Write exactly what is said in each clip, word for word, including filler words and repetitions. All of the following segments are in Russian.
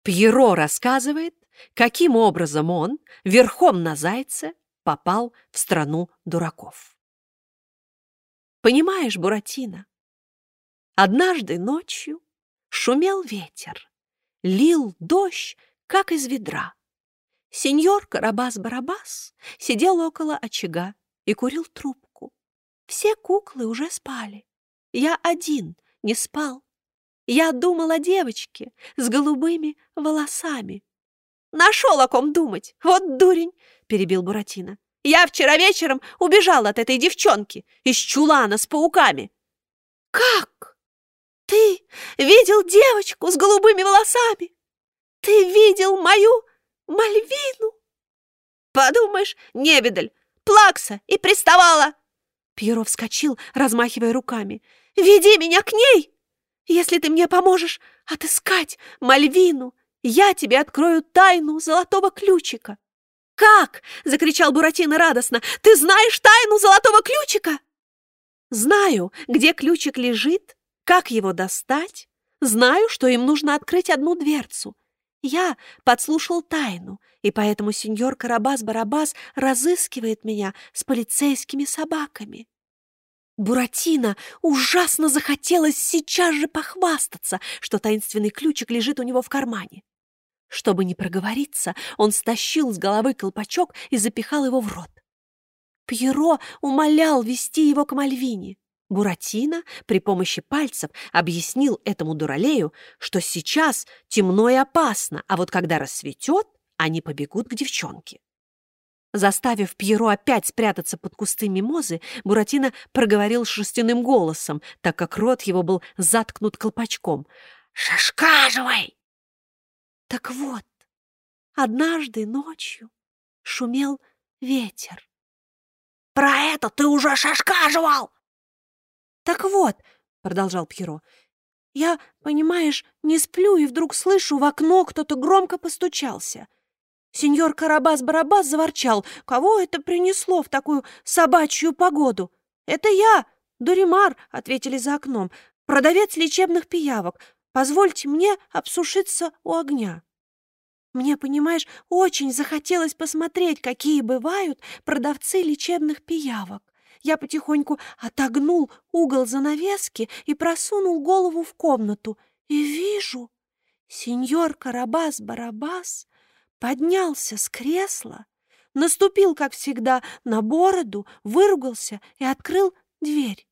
Пьеро рассказывает, каким образом он, верхом на зайце, попал в страну дураков. Понимаешь, Буратино, однажды ночью шумел ветер, лил дождь, как из ведра. Сеньор Карабас-Барабас сидел около очага и курил трубку. Все куклы уже спали. Я один не спал. Я думал о девочке с голубыми волосами. «Нашел о ком думать! Вот дурень!» — перебил Буратино. «Я вчера вечером убежал от этой девчонки из чулана с пауками». «Как? Ты видел девочку с голубыми волосами? Ты видел мою Мальвину?» «Подумаешь, невидаль, плакса и приставала!» Пьеро вскочил, размахивая руками. «Веди меня к ней! Если ты мне поможешь отыскать Мальвину, я тебе открою тайну золотого ключика». «Как?» — закричал Буратино радостно. «Ты знаешь тайну золотого ключика?» «Знаю, где ключик лежит, как его достать. Знаю, что им нужно открыть одну дверцу. Я подслушал тайну, и поэтому сеньор Карабас-Барабас разыскивает меня с полицейскими собаками». Буратино ужасно захотелось сейчас же похвастаться, что таинственный ключик лежит у него в кармане. Чтобы не проговориться, он стащил с головы колпачок и запихал его в рот. Пьеро умолял вести его к Мальвине. Буратино при помощи пальцев объяснил этому дуралею, что сейчас темно и опасно, а вот когда рассветет, они побегут к девчонке. Заставив Пьеро опять спрятаться под кусты мимозы, Буратино проговорил шерстяным голосом, так как рот его был заткнут колпачком. «Шашкаживай!» Так вот, однажды ночью шумел ветер. «Про это ты уже шашкаживал!» «Так вот», — продолжал Пьеро, — «я, понимаешь, не сплю и вдруг слышу, в окно кто-то громко постучался. Сеньор Карабас-Барабас заворчал. Кого это принесло в такую собачью погоду? «Это я, Дуримар», — ответили за окном, — «продавец лечебных пиявок. Позвольте мне обсушиться у огня». Мне, понимаешь, очень захотелось посмотреть, какие бывают продавцы лечебных пиявок. Я потихоньку отогнул угол занавески и просунул голову в комнату. И вижу, сеньор Карабас-Барабас поднялся с кресла, наступил, как всегда, на бороду, выругался и открыл дверь.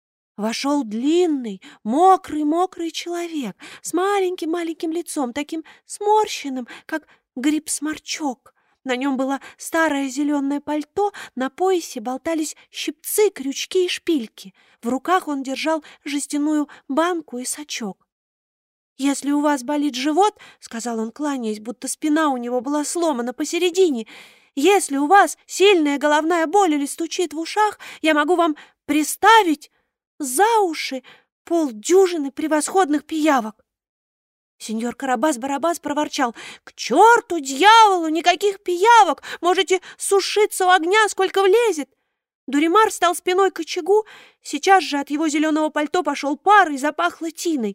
Вошел длинный, мокрый-мокрый человек с маленьким-маленьким лицом, таким сморщенным, как гриб-сморчок. На нем было старое зеленое пальто, на поясе болтались щипцы, крючки и шпильки. В руках он держал жестяную банку и сачок. «Если у вас болит живот, — сказал он, кланяясь, будто спина у него была сломана посередине, — если у вас сильная головная боль или стучит в ушах, я могу вам приставить за уши полдюжины превосходных пиявок». Сеньор Карабас-Барабас проворчал: «К черту, дьяволу, никаких пиявок! Можете сушиться у огня, сколько влезет!» Дуримар стал спиной к очагу. Сейчас же от его зеленого пальто пошел пар и запахло тиной.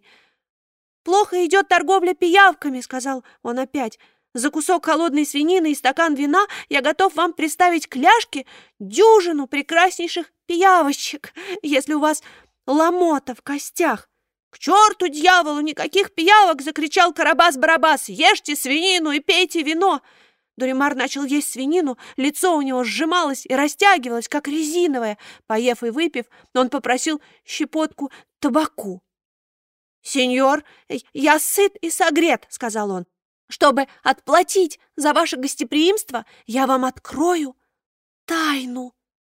«Плохо идет торговля пиявками», — сказал он опять. «За кусок холодной свинины и стакан вина я готов вам приставить к ляжке дюжину прекраснейших пиявочек, если у вас ломота в костях». «К черту, дьяволу, никаких пиявок!» — закричал Карабас-Барабас. «Ешьте свинину и пейте вино!» Дуримар начал есть свинину, лицо у него сжималось и растягивалось, как резиновое. Поев и выпив, он попросил щепотку табаку. «Сеньор, я сыт и согрет», — сказал он. «Чтобы отплатить за ваше гостеприимство, я вам открою тайну».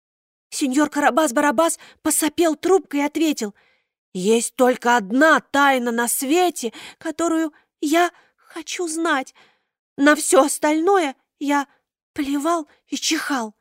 Сеньор Карабас-Барабас посопел трубкой и ответил: «Есть только одна тайна на свете, которую я хочу знать. На все остальное я плевал и чихал».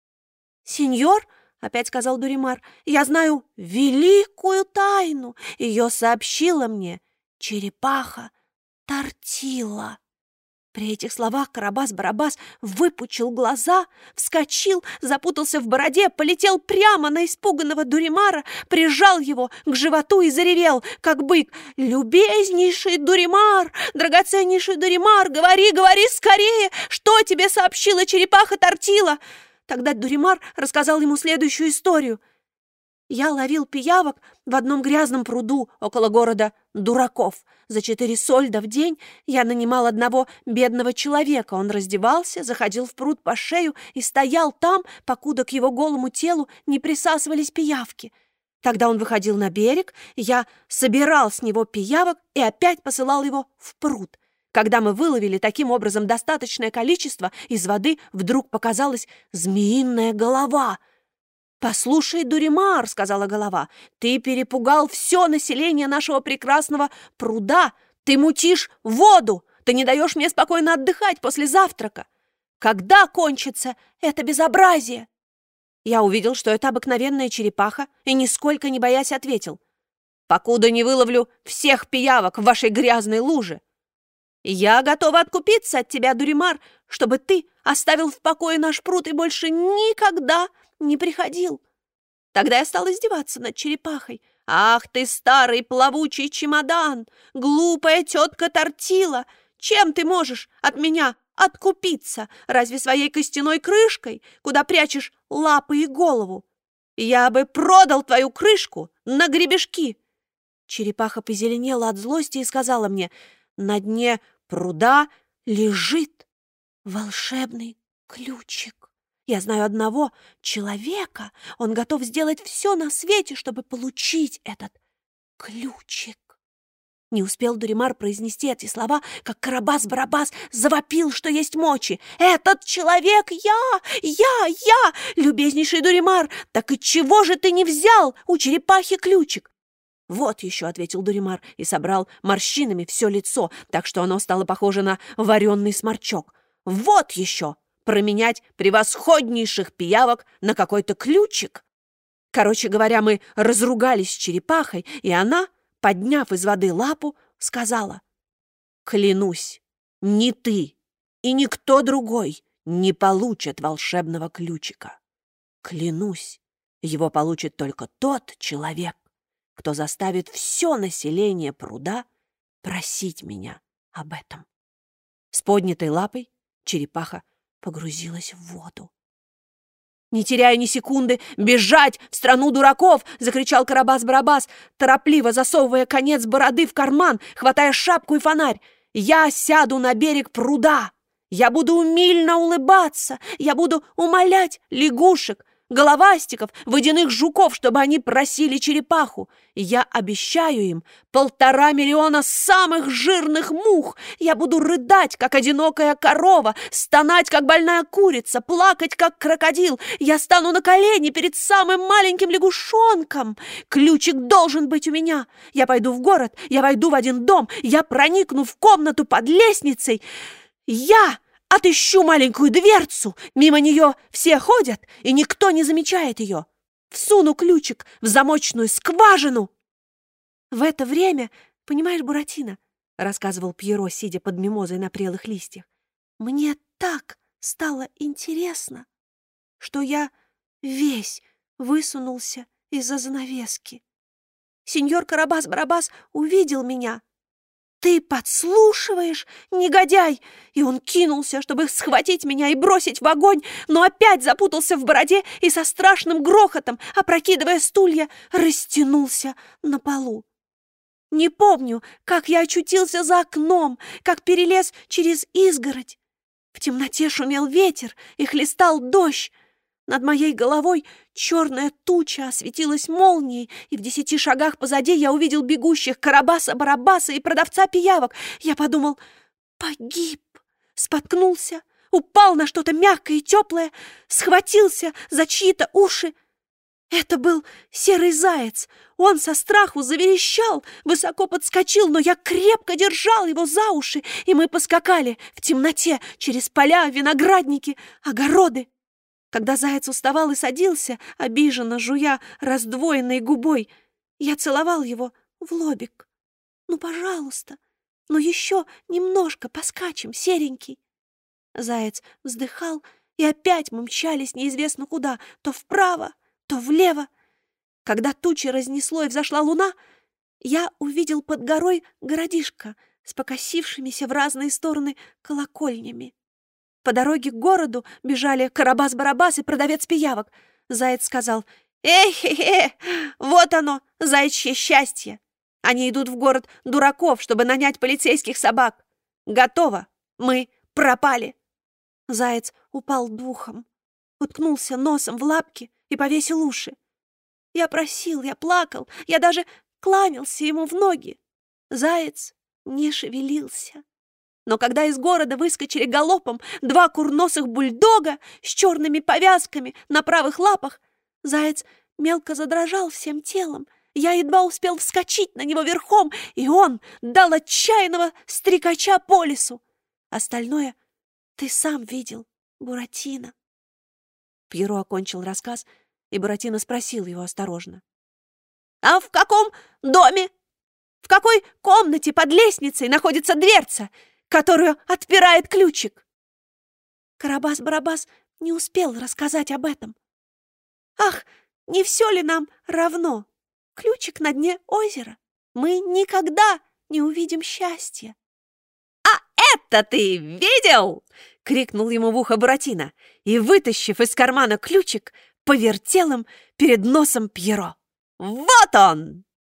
«Сеньор, — опять сказал Дуримар, — я знаю великую тайну. Ее сообщила мне черепаха Тортила». При этих словах Карабас-Барабас выпучил глаза, вскочил, запутался в бороде, полетел прямо на испуганного Дуримара, прижал его к животу и заревел, как бык: «Любезнейший Дуримар, драгоценнейший Дуримар, говори, говори скорее, что тебе сообщила черепаха Тортила!» Тогда Дуримар рассказал ему следующую историю. «Я ловил пиявок в одном грязном пруду около города Дураков. За четыре сольда в день я нанимал одного бедного человека. Он раздевался, заходил в пруд по шею и стоял там, покуда к его голому телу не присасывались пиявки. Тогда он выходил на берег, я собирал с него пиявок и опять посылал его в пруд. Когда мы выловили таким образом достаточное количество, из воды вдруг показалась змеиная голова». «Послушай, Дуримар, — сказала голова, — ты перепугал все население нашего прекрасного пруда. Ты мутишь воду, ты не даешь мне спокойно отдыхать после завтрака. Когда кончится это безобразие?» Я увидел, что это обыкновенная черепаха, и, нисколько не боясь, ответил: «Покуда не выловлю всех пиявок в вашей грязной луже. Я готова откупиться от тебя, Дуримар, чтобы ты оставил в покое наш пруд и больше никогда не приходил». Тогда я стал издеваться над черепахой. «Ах ты, старый плавучий чемодан! Глупая тетка Тортила! Чем ты можешь от меня откупиться? Разве своей костяной крышкой, куда прячешь лапы и голову? Я бы продал твою крышку на гребешки!» Черепаха позеленела от злости и сказала мне: «На дне пруда лежит волшебный ключик. Я знаю одного человека, он готов сделать все на свете, чтобы получить этот ключик». Не успел Дуримар произнести эти слова, как Карабас-Барабас завопил, что есть мочи: «Этот человек я! Я! Я! Любезнейший Дуримар, так и чего же ты не взял у черепахи ключик?» «Вот еще», — ответил Дуримар и собрал морщинами все лицо, так что оно стало похоже на вареный сморчок. «Вот еще! Променять превосходнейших пиявок на какой-то ключик!» Короче говоря, мы разругались с черепахой, и она, подняв из воды лапу, сказала: «Клянусь, ни ты и никто другой не получат волшебного ключика. Клянусь, его получит только тот человек, кто заставит все население пруда просить меня об этом». С поднятой лапой черепаха погрузилась в воду. «Не теряя ни секунды, бежать в страну дураков!» — закричал Карабас-Барабас, торопливо засовывая конец бороды в карман, хватая шапку и фонарь. «Я сяду на берег пруда! Я буду умильно улыбаться! Я буду умолять лягушек, головастиков, водяных жуков, чтобы они просили черепаху. Я обещаю им полтора миллиона самых жирных мух. Я буду рыдать, как одинокая корова, стонать, как больная курица, плакать, как крокодил. Я стану на колени перед самым маленьким лягушонком. Ключик должен быть у меня. Я пойду в город, я войду в один дом, я проникну в комнату под лестницей. Я отыщу маленькую дверцу, мимо нее все ходят, и никто не замечает ее. Всуну ключик в замочную скважину». «В это время, понимаешь, Буратино, — рассказывал Пьеро, сидя под мимозой на прелых листьях, — мне так стало интересно, что я весь высунулся из-за занавески. Сеньор Карабас-Барабас увидел меня. «Ты подслушиваешь, негодяй!» И он кинулся, чтобы схватить меня и бросить в огонь, но опять запутался в бороде и со страшным грохотом, опрокидывая стулья, растянулся на полу. Не помню, как я очутился за окном, как перелез через изгородь. В темноте шумел ветер и хлестал дождь. Над моей головой черная туча осветилась молнией, и в десяти шагах позади я увидел бегущих Карабаса-Барабаса и продавца пиявок. Я подумал: погиб, споткнулся, упал на что-то мягкое и теплое, схватился за чьи-то уши. Это был серый заяц. Он со страху заверещал, высоко подскочил, но я крепко держал его за уши, и мы поскакали в темноте через поля, виноградники, огороды. Когда заяц уставал и садился, обиженно жуя раздвоенной губой, я целовал его в лобик. «Ну, пожалуйста, Ну еще немножко поскачем, серенький. Заяц вздыхал, и опять мы мчались неизвестно куда, то вправо, то влево. Когда тучи разнесло и взошла луна, я увидел под горой городишко с покосившимися в разные стороны колокольнями. По дороге к городу бежали Карабас-Барабас и продавец пиявок. Заяц сказал: «Эй-хе-хе, вот оно, заячье счастье! Они идут в город дураков, чтобы нанять полицейских собак. Готово, мы пропали!» Заяц упал духом, уткнулся носом в лапки и повесил уши. Я просил, я плакал, я даже кланялся ему в ноги. Заяц не шевелился. Но когда из города выскочили галопом два курносых бульдога с черными повязками на правых лапах, заяц мелко задрожал всем телом. Я едва успел вскочить на него верхом, и он дал отчаянного стрекача по лесу. Остальное ты сам видел, Буратино. Пьеро окончил рассказ, и Буратино спросил его осторожно: «А в каком доме, в какой комнате под лестницей находится дверца, которую отпирает ключик?» Карабас-Барабас не успел рассказать об этом. «Ах, не все ли нам равно? Ключик на дне озера. Мы никогда не увидим счастья». «Это ты видел?» — крикнул ему в ухо Буратино и, вытащив из кармана ключик, повертел им перед носом Пьеро. «Вот он!»